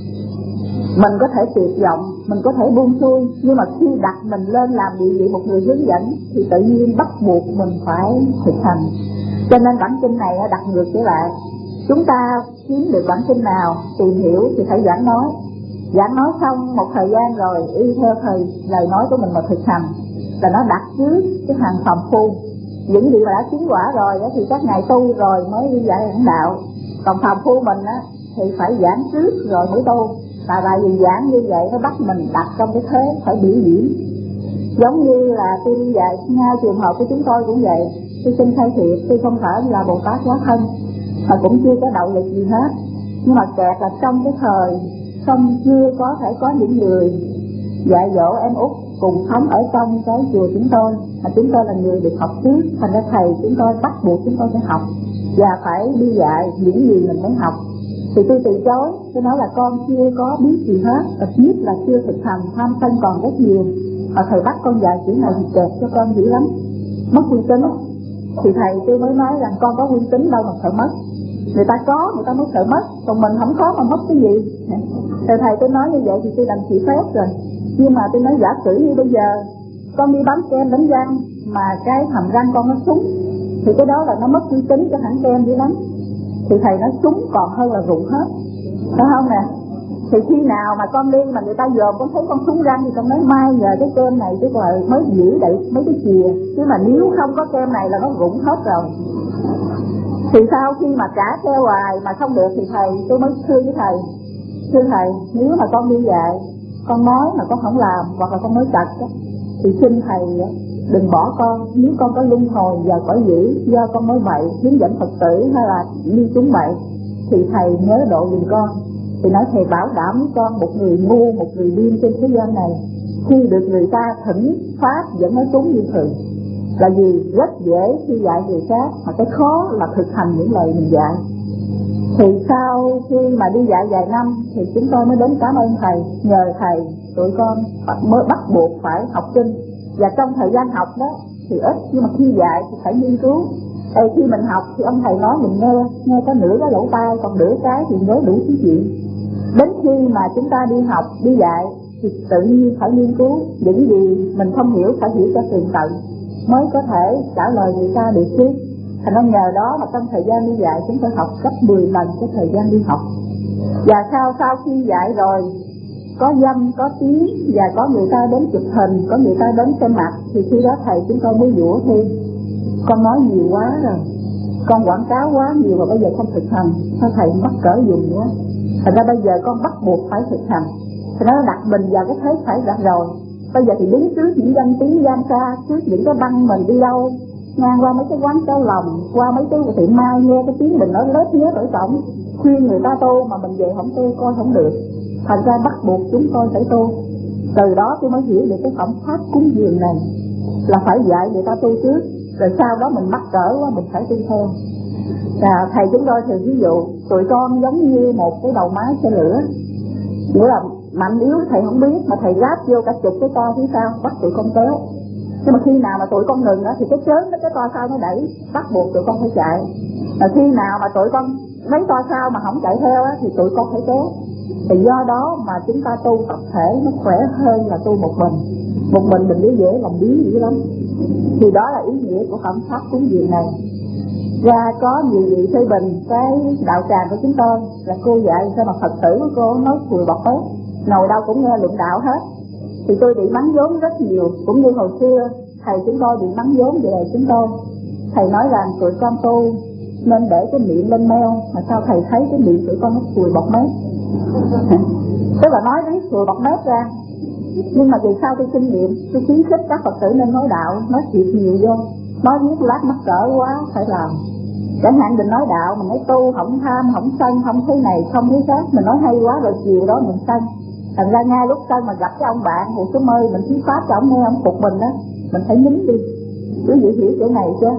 mình có thể tuyệt vọng, mình có thể buông xuôi, nhưng mà khi đặt mình lên làm địa vị một người hướng dẫn thì tự nhiên bắt buộc mình phải thực hành. Cho nên bản kinh này đặt ngược trở lại, chúng ta kiếm được bản kinh nào tìm hiểu thì phải giảng nói. Giảng nói xong một thời gian rồi y theo thời lời nói của mình mà thực hành, là nó đặt trước cái hàng phàm phu. Những vị mà đã chứng quả rồi đó thì các ngài tu rồi mới đi dạy giảng đạo. Còn phàm phu mình á thì phải giảng trước rồi mới tu. Tại tại vì giảng như vậy nó bắt mình đặt trong cái thế phải biểu diễn. Giống như là tôi đi dạy ngay trường hợp của chúng tôi cũng vậy. Tôi xin khai thiệt, tôi không phải là Bồ Tát hóa thân, mà cũng chưa có đạo lực gì hết. Nhưng mà kẹt là trong cái thời không chưa có thể có những người dạy dỗ em út cùng sống ở trong cái chùa chúng tôi, mà chúng tôi là người được học trước, thành ra thầy chúng tôi bắt buộc chúng tôi phải học và phải đi dạy những gì mình mới học. Thì tôi từ chối, tôi nói là con chưa có biết gì hết, và nhất là chưa thực hành, tham sân còn rất nhiều, mà thầy bắt con dạy chữ này thì kẹt cho con dữ lắm, mất uy tín. Thì thầy tôi mới nói rằng con có uy tín đâu mà sợ mất, người ta có người ta mới sợ mất, còn mình không có mà mất cái gì. Thì thầy tôi nói như vậy thì tôi đành chịu phép rồi. Nhưng mà tôi nói giả sử như bây giờ con đi bấm kem đánh răng mà cái hàm răng con nó súng, thì cái đó là nó mất uy tín cho hãng kem dữ lắm. Thì thầy nói súng còn hơn là rụng hết, phải không nè? Thì khi nào mà con đi mà người ta dòm con thấy con súng răng thì con nói mai nhờ cái kem này chứ rồi mới giữ đậy mấy cái chìa, chứ mà nếu không có kem này là nó rụng hết rồi. Thì sau khi mà trả theo hoài mà không được thì thầy tôi mới thưa với thầy, thưa thầy, nếu mà con đi dạy con nói mà con không làm hoặc là con nói chật thì xin thầy đừng bỏ con. Nếu con có luân hồi và cõi dữ do con nói bậy, hướng dẫn Phật tử hay là đi chúng bậy thì thầy nhớ độ giùm con. Thì nói thầy bảo đảm với con, một người ngu, một người điên trên thế gian này khi được người ta thỉnh pháp vẫn nói trúng như thường, là vì rất dễ khi dạy người khác, mà cái khó là thực hành những lời mình dạy. Thì sau khi mà đi dạy vài năm thì chúng tôi mới đến cảm ơn thầy, nhờ thầy tụi con mới bắt buộc phải học kinh. Và trong thời gian học đó thì ít, nhưng mà khi dạy thì phải nghiên cứu. Ê, khi mình học thì ông thầy nói mình nghe, nghe có nửa cái lỗ tai, còn nửa cái thì nhớ đủ thứ chuyện. Đến khi mà chúng ta đi học, đi dạy thì tự nhiên phải nghiên cứu, những gì mình không hiểu phải hiểu cho tường tận mới có thể trả lời người ta được chứ. Thành ra nhờ đó mà trong thời gian đi dạy chúng tôi học gấp mười lần cái thời gian đi học. Và sau sau khi dạy rồi có dâm, có tiếng và có người ta đến chụp hình, có người ta đến xem mặt, thì khi đó thầy chúng tôi mới dũa thêm, con nói nhiều quá rồi, con quảng cáo quá nhiều và bây giờ không thực hành, sao thầy mắc cỡ dùng nữa. Thành ra bây giờ con bắt buộc phải thực hành. Thì nó đặt mình vào cái thế phải đã rồi. Bây giờ thì đứng trước những danh tiếng gian xa, trước những cái băng mình đi đâu, ngang qua mấy cái quán cháo lòng, qua mấy cái tiệm mai nghe cái tiếng mình nói lết nhớ ở cổng, khuyên người ta tu mà mình về không tu coi không được. Thành ra bắt buộc chúng tôi phải tu. Từ đó tôi mới hiểu được cái phẩm pháp cúng dường này là phải dạy người ta tu trước, rồi sau đó mình mắc cỡ quá mình phải tu theo. À, thầy chúng tôi thường ví dụ tụi con giống như một cái đầu máy xe lửa, nghĩa là mạnh yếu thầy không biết mà thầy ráp vô cả chục cái to phía sau bắt tụi con kéo. Nhưng mà khi nào mà tụi con ngừng đó, thì cái chớn cái to sau nó đẩy, bắt buộc tụi con phải chạy. Mà khi nào mà tụi con mấy to sau mà không chạy theo á, thì tụi con phải kéo. Thì do đó mà chúng ta tu tập thể nó khỏe hơn là tu một mình. Một mình mình dễ dễ lòng biến dữ lắm. Thì đó là ý nghĩa của phẩm pháp cúng dường này. Ra có nhiều vị phê bình cái đạo tràng của chúng tôi là cô dạy sao mà Phật tử của cô nói cùi bọt hết, ngồi đâu cũng nghe luận đạo hết. Thì tôi bị mắng vốn rất nhiều, cũng như hồi xưa thầy chúng tôi bị mắng vốn về chúng tôi. Thầy nói rằng tụi con tu nên để cái miệng lên meo, mà sao thầy thấy cái miệng tụi con nó cùi bọt mép. Tức là nói cái cùi bọt mép ra. Nhưng mà vì sao tôi kinh nghiệm, tôi khuyến khích các Phật tử nên nói đạo, nói chuyện nhiều vô. Nói biết lát mắc cỡ quá phải làm. Chẳng hạn mình nói đạo, mình nói tu, không tham, không sân, không thế này, không thế khác. Mình nói hay quá rồi chiều đó mình sân. Thành ra ngay lúc sân mà gặp cái ông bạn một số mơi mình thuyết pháp cho ông nghe ông phục mình đó, mình phải nín đi. Quý vị hiểu chỗ này chưa?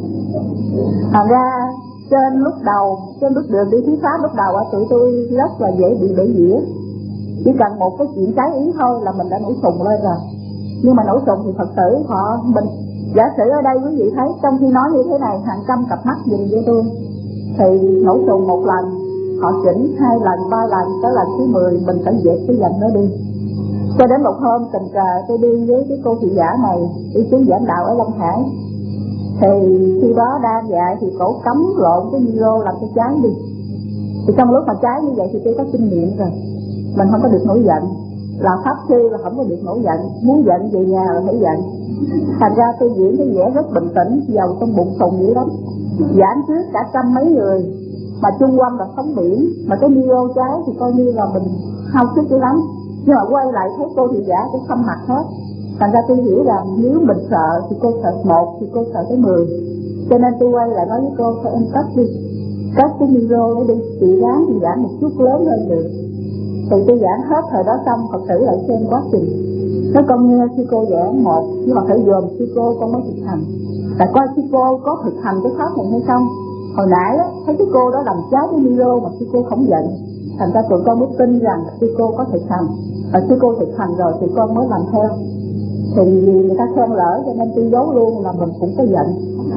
Thành ra trên lúc đầu, trên bước đường đi thuyết pháp lúc đầu á, tụi tôi rất là dễ bị bể dĩa. Chỉ cần một cái chuyện trái ý thôi là mình đã nổi sùng lên rồi. Nhưng mà nổi sùng thì Phật tử họ mình giả sử ở đây quý vị thấy trong khi nói như thế này hàng trăm cặp mắt nhìn vô tôi, thì nổi sùng một lần họ chỉnh hai lần ba lần, tới lần thứ mười mình phải dẹp cái dành nó đi. Cho đến một hôm tình cờ tôi đi với cái cô thị giả này đi xuống giảng đạo ở Long Hải, Thì khi đó đang dạy thì cổ cấm lộn cái micro làm cho cháy đi. Thì trong lúc mà cháy như vậy thì tôi có kinh nghiệm rồi, mình không có được nổi giận. Làm pháp sư là không có được nổi giận, muốn giận về nhà là phải giận. Thành ra tôi diễn cái vẻ rất bình tĩnh, giàu trong bụng sùng dữ lắm, giảng trước cả trăm mấy người, mà chung quanh là sóng biển, mà cái micro cháy thì coi như là mình hao sức dữ lắm. Nhưng mà quay lại thấy cô thị giả cũng xăm mặt hết. Thành ra tôi hiểu rằng nếu mình sợ thì cô sợ một thì cô sợ tới mười. Cho nên tôi quay lại nói với cô, thôi em cất đi, cất cái micro nó đi, chị ráng thì giảng một chút lớn hơn được. Thì tôi giảng hết thời đó xong, Phật tử lại xem quá trình. Nó con nghe sư cô giảng một, nhưng mà phải dồn sư cô con mới thực hành. Tại coi sư cô có thực hành cái pháp này hay không. Hồi nãy á, thấy cái cô đó làm trái cái micro mà sư cô không giận. Thành ra tụi con mới tin rằng sư cô có thực hành. Và sư cô thực hành rồi tụi con mới làm theo. Thì người ta khen lỡ cho nên tôi giấu luôn là mình cũng có giận.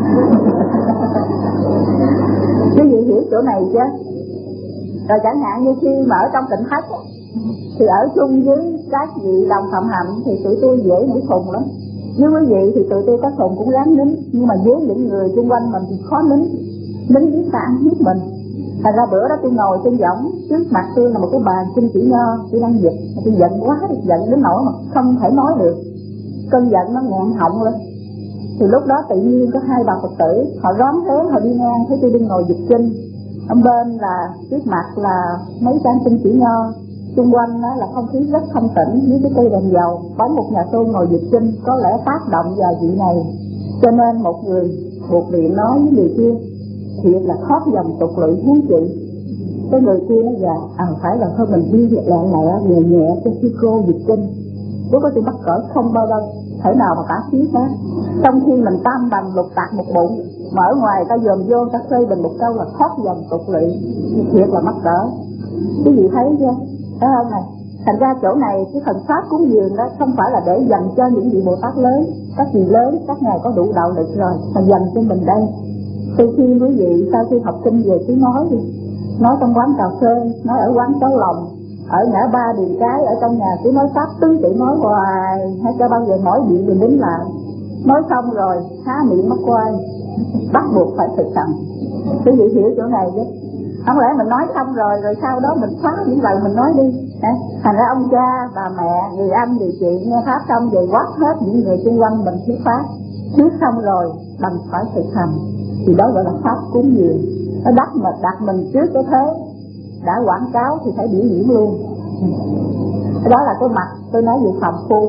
Quý vị hiểu chỗ này chứ? Rồi chẳng hạn như khi mà ở trong tỉnh thất thì ở chung với các vị đồng phạm hạnh thì tụi tôi dễ bị khùng lắm. Với quý vị thì tụi tôi có khùng cũng ráng nín, nhưng mà với những người xung quanh mình thì khó nín, nín với ta ăn hiếp mình. Thành ra bữa đó tôi ngồi trên võng, trước mặt tôi là một cái bàn kinh chỉ nho, tôi đang dịch, mà tôi giận quá, giận đến nỗi mà không thể nói được, cơn giận nó nghẹn họng lên. Thì lúc đó tự nhiên có hai bà Phật tử, họ rón rén họ đi ngang, thấy tôi đi ngồi dịch kinh. Ở bên là trước mặt là mấy trang kinh chỉ nho, xung quanh đó là không khí rất thanh tĩnh với cái cây đèn dầu. Bóng một nhà tu ngồi dịch kinh có lẽ tác động vào vị này, cho nên một người buộc miệng nói với người kia, thiệt là khó dòng tục lụy hiếu chị. Cái người kia nói dạ, à phải là thôi mình đi việc lại lại nhẹ nhẹ cho sư cô dịch kinh. Lúc đó tôi mắc cỡ không bao đâu, thể nào mà tả xíu hết. Trong khi mình tam bằng lục tạc một bụng, mà ở ngoài ta dòm vô ta xây bình một câu là thoát dòng tục lụy, thiệt là mắc cỡ. Quý vị thấy chưa? Thấy không này? Thành ra chỗ này cái thần pháp cúng dường đó không phải là để dành cho những vị Bồ Tát lớn, các vị lớn, các ngài có đủ đạo lực rồi, mà dành cho mình đây. Từ khi quý vị sau khi học kinh về cứ nói đi, nói trong quán cà phê, nói ở quán cháo lòng, ở ngã ba đường cái, ở trong nhà cứ nói pháp tứ tự nói hoài, hay cho bao giờ mỗi chuyện mình đính lại. Nói xong rồi há miệng mắt quay, bắt buộc phải thực hành. Quý vị hiểu chỗ này chứ? Không lẽ mình nói xong rồi, rồi sau đó mình phá những lời mình nói đi. Thành ra ông cha, bà mẹ, người anh, người chị nghe pháp xong rồi quát hết những người xung quanh mình thuyết pháp. Thuyết xong rồi bằng phải thực hành. Thì đó gọi là pháp cúng dường. Nó đắc mà đặt mình trước cái thế, đã quảng cáo thì phải biểu diễn luôn. Đó là cái mặt tôi nói về phàm phu.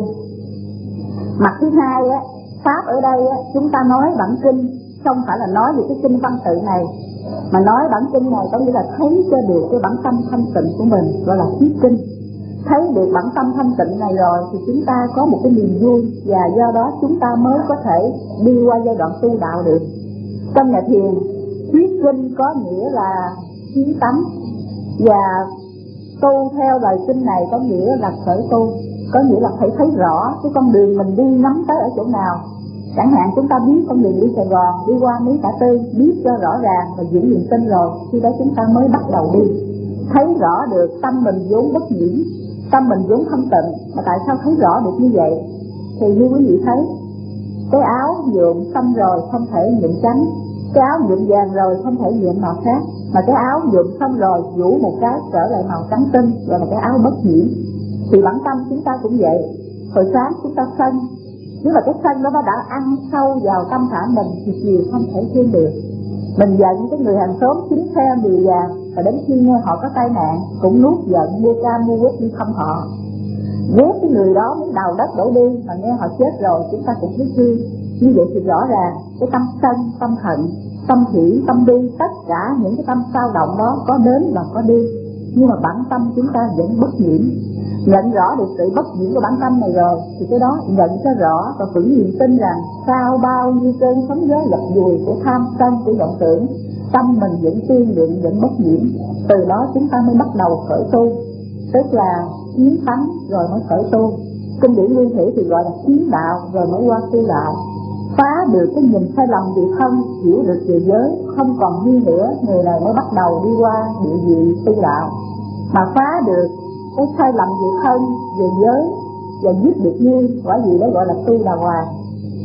Mặt thứ hai á, pháp ở đây á, chúng ta nói bản kinh, không phải là nói về cái kinh văn tự này, mà nói bản kinh này có nghĩa là thấy cho được cái bản tâm thanh tịnh của mình, gọi là thuyết kinh. Thấy được bản tâm thanh tịnh này rồi thì chúng ta có một cái niềm vui, và do đó chúng ta mới có thể đi qua giai đoạn tu đạo được. Trong nhà thiền, thuyết kinh có nghĩa là kiến tánh, và tu theo lời kinh này có nghĩa là khởi tu, có nghĩa là phải thấy rõ cái con đường mình đi nắm tới ở chỗ nào. Chẳng hạn chúng ta biết con đường đi Sài Gòn, đi qua Mỹ Khả Tư, biết cho rõ ràng và giữ niềm tin rồi, khi đó chúng ta mới bắt đầu đi. Thấy rõ được tâm mình vốn bất nhiễm, tâm mình vốn thanh tịnh, mà tại sao thấy rõ được như vậy? Thì như quý vị thấy, cái áo nhuộm xong rồi không thể nhuộm trắng, cái áo nhuộm vàng rồi không thể nhuộm màu khác, mà cái áo nhuộm xong rồi vũ một cái trở lại màu trắng tinh, rồi là cái áo bất nhiễm. Thì bản tâm chúng ta cũng vậy. Hồi sáng chúng ta sân, nếu mà cái sân đó nó đã ăn sâu vào tâm khảm mình thì chiều không thể thương được. Mình giận cái người hàng xóm chính xe mười vàng, và đến khi nghe họ có tai nạn cũng nuốt giận, mua cam mua quýt đi thăm họ. Ghét cái người đó muốn đào đất đổ đi, mà nghe họ chết rồi chúng ta cũng thấy thương. Như vậy thì rõ ràng cái tâm sân, tâm hận, tâm hỷ, tâm bi, tất cả những cái tâm sao động đó có đến và có đi, nhưng mà bản tâm chúng ta vẫn bất nhiễm. Nhận rõ được sự bất nhiễm của bản tâm này rồi thì cái đó nhận cho rõ và vững niềm tin rằng sau bao nhiêu cơn sóng gió lật dùi của tham sân, của vọng tưởng, tâm mình vẫn tiên lượng, vẫn bất nhiễm. Từ đó chúng ta mới bắt đầu khởi tu, tức là chiến thắng rồi mới khởi tu. Kinh điển Nguyên Thủy thì gọi là chiến đạo rồi mới qua tu đạo. Phá được cái nhìn sai lầm về thân, hiểu được về giới, không còn nghi nữa, người này mới bắt đầu đi qua địa vị tu đạo. Mà phá được cái sai lầm về thân, về giới, và giết được như, quả gì đó gọi là tu đà hoàng.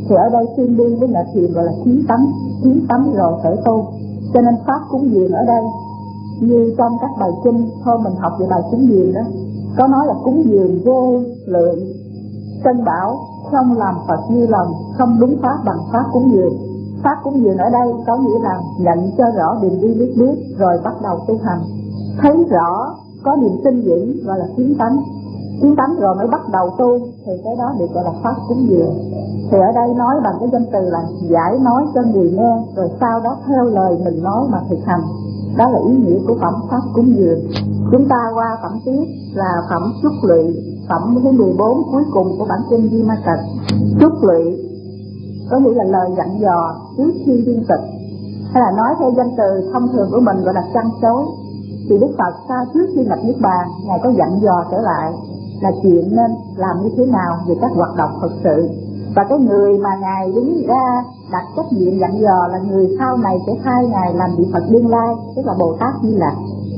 Thì ở đây thiên liên với nghệ thiền gọi là kiến tánh, kiến tánh rồi khởi tu. Cho nên pháp cúng dường ở đây như trong các bài kinh hôm mình học về bài cúng dường đó, có nói là cúng dường vô lượng. Chân bảo không làm Phật như lòng, không đúng pháp bằng pháp cúng dường. Pháp cúng dường ở đây có nghĩa là nhận cho rõ điềm đi biết biết rồi bắt đầu tu hành. Thấy rõ có niềm tin vững gọi là kiến tánh, kiến tánh rồi mới bắt đầu tu, thì cái đó được gọi là pháp cúng dường. Thì ở đây nói bằng cái danh từ là giải nói cho người nghe, rồi sau đó theo lời mình nói mà thực hành. Đó là ý nghĩa của phẩm pháp cúng dường. Chúng ta qua phẩm tiếp là phẩm chúc lụy, phẩm thứ mười bốn cuối cùng của bản kinh Di Ma Cật. Chúc lụy có nghĩa là lời dặn dò trước khi viên tịch, hay là nói theo danh từ thông thường của mình gọi là trăn trối. Thì Đức Phật sau trước khi nhập niết bàn, Ngài có dặn dò trở lại là chuyện nên làm như thế nào về các hoạt động Phật sự. Và cái người mà Ngài đứng ra đặt trách nhiệm dặn dò là người sau này sẽ thay Ngài làm vị Phật đương lai, tức là Bồ Tát Di Lặc.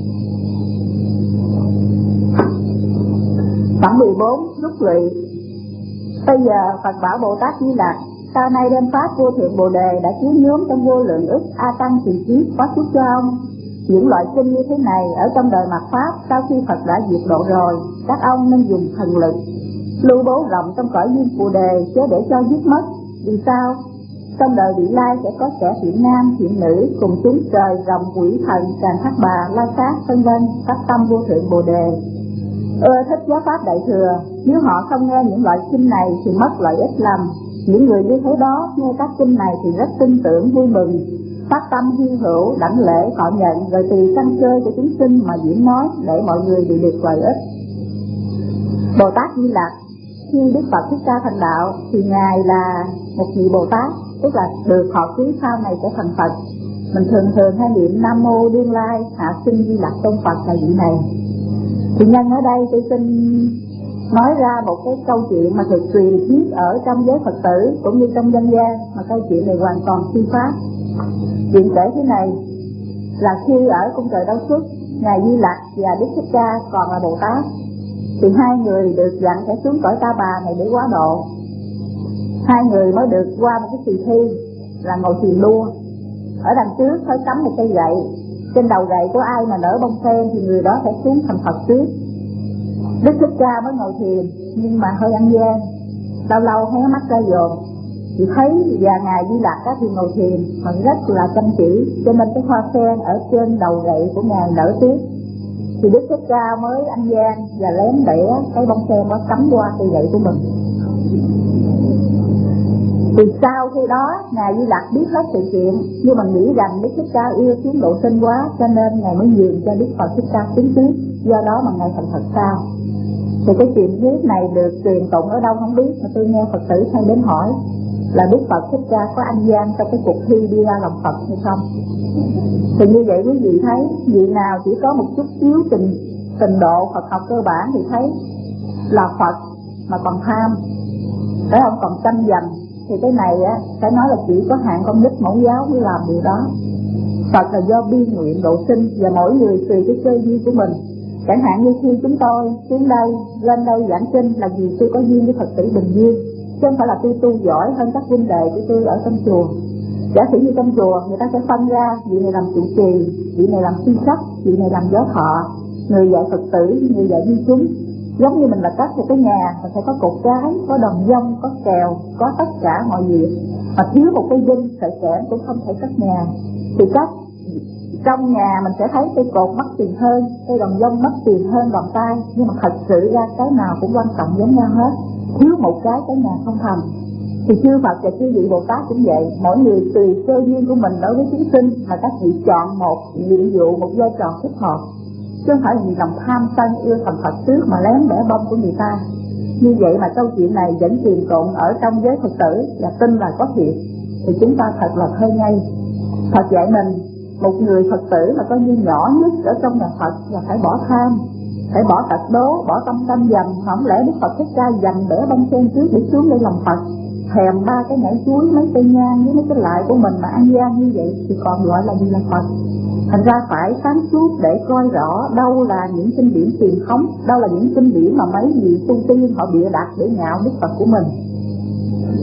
Phẩm mười bốn Lúc lụy. Bây giờ Phật bảo Bồ Tát Di Lặc, sau nay đem pháp vô thượng Bồ Đề đã chứa nhuốm trong vô lượng ức A Tăng trì kiếp có chúc cho ông. Những loại kinh như thế này ở trong đời mạt pháp, sau khi Phật đã diệt độ rồi, các ông nên dùng thần lực lưu bố rộng trong cõi duyên Bồ Đề, chứ để cho giết mất. Vì sao? Trong đời vị lai sẽ có kẻ thiện nam, thiện nữ cùng chúng trời, rồng, quỷ, thần, tràng thác bà, la sát, vân vân, phát tâm vô thượng Bồ Đề, ưa thích giáo pháp đại thừa. Nếu họ không nghe những loại kinh này thì mất lợi ích lầm. Những người như thế đó nghe các kinh này thì rất tin tưởng, vui mừng, phát tâm hy hữu, đảnh lễ, họ nhận, rồi tùy căn cơ của chúng sinh mà diễn nói để mọi người đều được lợi ích. Bồ Tát Di Lặc khi Đức Phật Thích Ca thành đạo thì Ngài là một vị Bồ Tát, tức là được họ ký sau này sẽ thành Phật. Mình thường thường hay niệm Nam Mô Đương Lai Hạ Sinh Di Lặc Tôn Phật là vị này. Thì nhân ở đây tôi xin nói ra một cái câu chuyện mà thực truyền thuyết ở trong giới Phật tử cũng như trong dân gian, mà câu chuyện này hoàn toàn phi pháp. Chuyện kể thế này là khi ở cung trời Đau Xuất, Ngài Di Lặc và Đức Thích Ca còn là Bồ Tát, thì hai người được dặn sẽ xuống cõi Ta Bà này để quá độ. Hai người mới được qua một cái kỳ thi là ngồi thiền lua. Ở đằng trước phải cắm một cây gậy, trên đầu gậy của ai mà nở bông sen thì người đó sẽ xuống thành Phật trước. Đức Thích Ca mới ngồi thiền nhưng mà hơi ăn gian, lâu lâu hé mắt ra dồn thì thấy và Ngài Di Lặc thì ngồi thiền mà rất là chăm chỉ, cho nên cái hoa sen ở trên đầu gậy của Ngài nở tiếp. Thì Đức Thích Ca mới ăn gian và lén bẻ cái bông sen đó cắm qua cây gậy của mình. Thì sau khi đó Ngài Di Lặc biết hết sự chuyện, nhưng mà nghĩ rằng Đức Thích Ca yêu xuống độ sinh quá, cho nên Ngài mới nhường cho Đức Phật Thích Ca tiến trước, do đó mà Ngài thành Phật sau. Thì cái chuyện thuyết này được truyền tụng ở đâu không biết, mà tôi nghe Phật tử hay đến hỏi là Đức Phật Thích Ca có ăn gian trong cái cuộc thi đi ra làm Phật hay không. Thì như vậy quý vị thấy, vị nào chỉ có một chút xíu trình, trình độ Phật học cơ bản thì thấy là Phật mà còn tham, phải không, còn tranh giành. Thì cái này á, phải nói là chỉ có hạng con nít mẫu giáo mới làm điều đó. Phật là do bi nguyện độ sinh, và mỗi người tùy cái cơ duyên của mình. Chẳng hạn như khi chúng tôi xuống đây, lên đây giảng kinh là vì tôi có duyên với Phật tử Bình Dương, chứ không phải là tôi tu giỏi hơn các huynh đệ của tôi ở trong chùa. Giả sử như trong chùa người ta sẽ phân ra, vị này làm trụ trì, vị này làm suy sắc, vị này làm giáo thọ, người dạy Phật tử, người dạy di chúng. Giống như mình là cất một cái nhà, mình phải có cột trái, có đòn dông, có kèo, có tất cả mọi việc. Mà thiếu một cái dinh, sợi kẽm cũng không thể cất nhà. Thì cất trong nhà mình sẽ thấy cây cột mất tiền hơn, cây đòn dông mất tiền hơn đòn tay, nhưng mà thật sự ra cái nào cũng quan trọng giống nhau hết. Thiếu một cái cái nhà không thành. Thì chư Phật và chư vị Bồ Tát cũng vậy, mỗi người tùy cơ duyên của mình đối với chúng sinh mà các vị chọn một nhiệm vụ, một vai trò thích hợp, chứ không phải vì lòng tham sân yêu thành Phật trước mà lén bẻ bông của người ta. Như vậy mà câu chuyện này vẫn truyền tụng ở trong giới Phật tử và tin là có thiệt, thì chúng ta thật là hơi ngay. Phật dạy mình, một người Phật tử mà coi như nhỏ nhất ở trong nhà Phật là phải bỏ tham, phải bỏ tật đố, bỏ tâm tranh giành. Không lẽ Đức Phật Thích Ca giành bẻ bông sen trước để xuống đây làm Phật, thèm ba cái nhảy chuối, mấy cây nhang với mấy cái lại của mình mà ăn gian như vậy thì còn gọi là gì là Phật. Thành ra phải sáng suốt để coi rõ đâu là những kinh điển truyền thống, đâu là những kinh điển mà mấy vị tu tiên họ bịa đặt để nhạo Đức Phật của mình.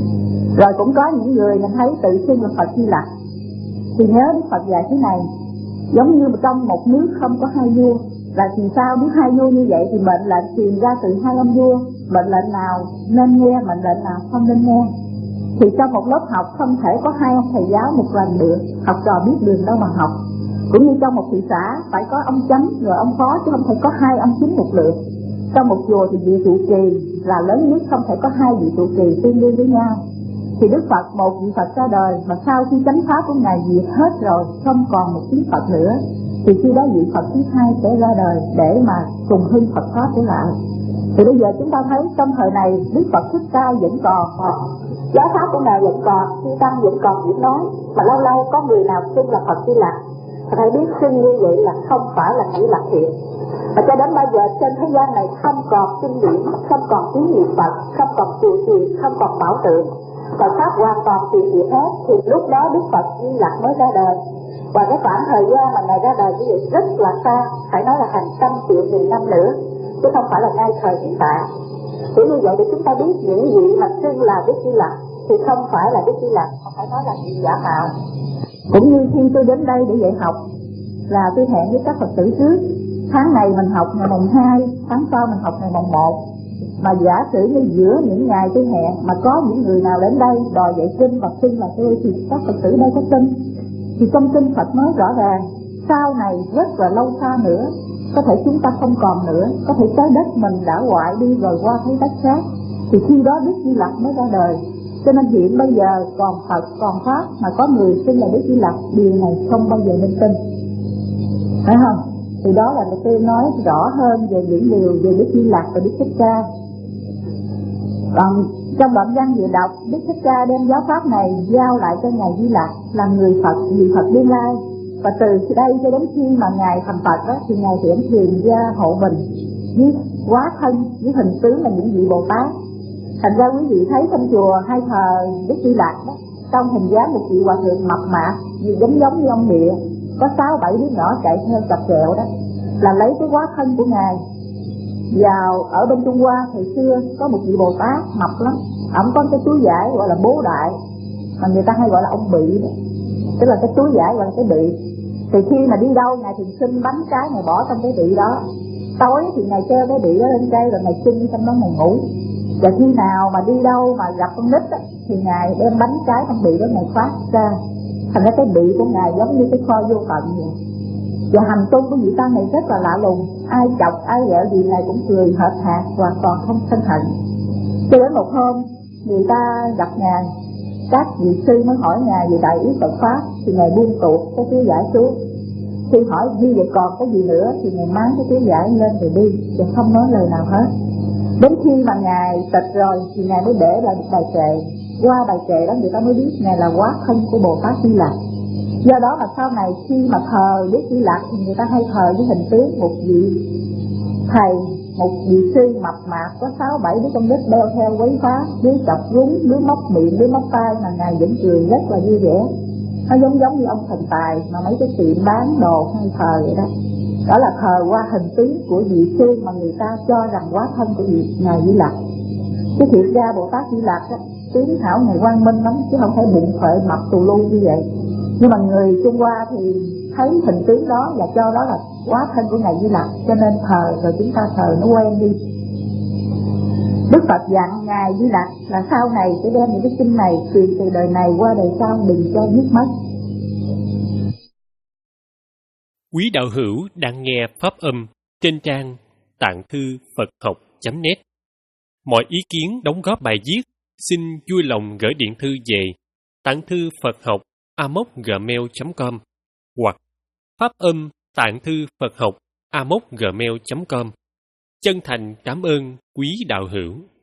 Rồi cũng có những người mình thấy tự xưng là Phật Di Lặc. Thì nhớ Đức Phật dạy thế này, giống như trong một nước không có hai vua, là vì sao nếu hai vua như vậy thì mệnh lệnh truyền ra từ hai ông vua, mệnh lệnh nào nên nghe, mệnh lệnh nào không nên nghe. Thì trong một lớp học không thể có hai ông thầy giáo một lần được, học trò biết đường đâu mà học. Cũng như trong một thị xã phải có ông chánh rồi ông phó, chứ không thể có hai ông chính một lượt. Trong một chùa thì vị trụ trì là lớn nhất, không thể có hai vị trụ trì tương đương với nhau. Thì Đức Phật, một vị Phật ra đời mà sau khi chánh pháp của Ngài diệt hết rồi, không còn một tiếng Phật nữa, thì khi đó vị Phật thứ hai sẽ ra đời để mà trùng hưng Phật pháp trở lại. Thì bây giờ chúng ta thấy trong thời này Đức Phật Thích Ca vẫn còn, giáo pháp của Ngài vẫn còn, chư tăng vẫn còn diễn nói, mà lâu lâu có người nào xưng là Phật Di Lặc. Phải biết xưng như vậy là không phải là chỉ là thiện. Và cho đến bây giờ trên thế gian này không còn kinh điển, không còn tiếng niệm Phật, không còn chùa chiền, không còn bảo tượng, Phật pháp hoàn toàn tuyệt diệt hết, thì lúc đó Đức Phật Di Lặc mới ra đời. Và cái khoảng thời gian mà Ngài ra đời như vậy rất là xa, phải nói là hàng trăm triệu nghìn năm nữa, chứ không phải là ngay thời hiện tại. Thì như vậy để chúng ta biết những vị mà xưng là Đức Di Lặc thì không phải là Đức Di Lặc, không phải nói là vị giả mạo. Cũng như khi tôi đến đây để dạy học là tôi hẹn với các Phật tử trước, tháng này mình học ngày mùng hai, tháng sau mình học ngày mùng một. Mà giả sử như giữa những ngày tôi hẹn mà có những người nào đến đây đòi dạy kinh và xưng là tôi thì các Phật tử đây có tin. Thì trong kinh Phật nói rõ ràng sau này rất là lâu xa nữa, có thể chúng ta không còn nữa, có thể trái đất mình đã hoại đi rồi qua thế đất khác, thì khi đó Đức Di Lặc mới ra đời. Cho nên hiện bây giờ còn Phật, còn Pháp mà có người xưng là Đức Di Lặc, điều này không bao giờ nên tin, phải không? Thì đó là tôi nói rõ hơn về những điều về Đức Di Lặc và Đức Thích Ca. Còn trong đoạn văn vừa đọc, Đức Thích Ca đem giáo pháp này giao lại cho Ngài Di Lặc là người Phật, vị Phật đương lai. Và từ đây cho đến khi mà Ngài thành Phật đó, thì Ngài hiển truyền ra hộ mình với hóa thân, với hình tướng là những vị Bồ Tát. Thành ra quý vị thấy trong chùa hay thờ Đức Di Lặc đó, trong hình dáng một vị hòa thượng mập mạp, giống giống như ông địa, có sáu bảy đứa nhỏ chạy theo chập chẹo đó, là lấy cái hóa thân của Ngài. Vào ở bên Trung Hoa thời xưa có một vị Bồ Tát mập lắm, ổng có cái túi vải gọi là bố đại, mà người ta hay gọi là ông bị đó. Tức là cái túi vải gọi là cái bị. Thì khi mà đi đâu Ngài thường xin bánh trái Ngài bỏ trong cái bị đó, tối thì Ngài treo cái bị đó lên cây rồi Ngài xin trong đó Ngài ngủ. Và khi nào mà đi đâu mà gặp con nít á, thì Ngài đem bánh trái trong bị đó Ngài phát ra. Thành ra cái bị của Ngài giống như cái kho vô tận vậy. Và hành tung của vị tăng này rất là lạ lùng, ai chọc ai ghẹo gì Ngài cũng cười hệt hạt, hoàn toàn không sân hận. Cho đến một hôm người ta gặp Ngài, các vị sư mới hỏi Ngài về đại ý Phật pháp, thì Ngài buông tuột cái túi vải xuống. Khi hỏi như vậy còn cái gì nữa thì Ngài mang cái túi vải lên rồi đi, và không nói lời nào hết. Đến khi mà Ngài tịch rồi thì Ngài mới để lại một bài kệ. Qua bài kệ đó người ta mới biết Ngài là hóa thân của Bồ Tát Di Lặc. Do đó mà sau này khi mà thờ Đức Di Lặc thì người ta hay thờ với hình tướng một vị thầy, một vị sư mập mạp có sáu bảy đứa con nít đeo theo quấy phá, đứa chọc rúng, đứa móc miệng, đứa móc tay, mà Ngài vẫn cười rất là vui vẻ. Nó giống giống như ông thần tài mà mấy cái tiệm bán đồ hay thờ vậy đó. Đó là thờ qua hình tướng của vị sư mà người ta cho rằng hóa thân của vị Ngài Di Lặc. Chứ thiệt ra Bồ Tát Di Lặc á, tướng hảo Ngài quang minh lắm, chứ không phải bụng phệ mập tù lu như vậy. Nhưng mà người Trung Hoa thì thấy hình tướng đó và cho đó là hóa thân của Ngài Di Lặc, cho nên thờ, rồi chúng ta thờ nó quen đi. Đức Phật dặn Ngài Di Lặc là sau này sẽ đem những cái kinh này truyền từ đời này qua đời sau, đừng cho dứt mất. Quý đạo hữu đang nghe pháp âm trên trang tạng thư Phật học chấm net. Mọi ý kiến đóng góp bài viết xin vui lòng gửi điện thư về tạng thư Phật học a m o c gmail chấm com hoặc pháp âm tạng thư Phật học a m o c gmail chấm com. Chân thành cảm ơn quý đạo hữu.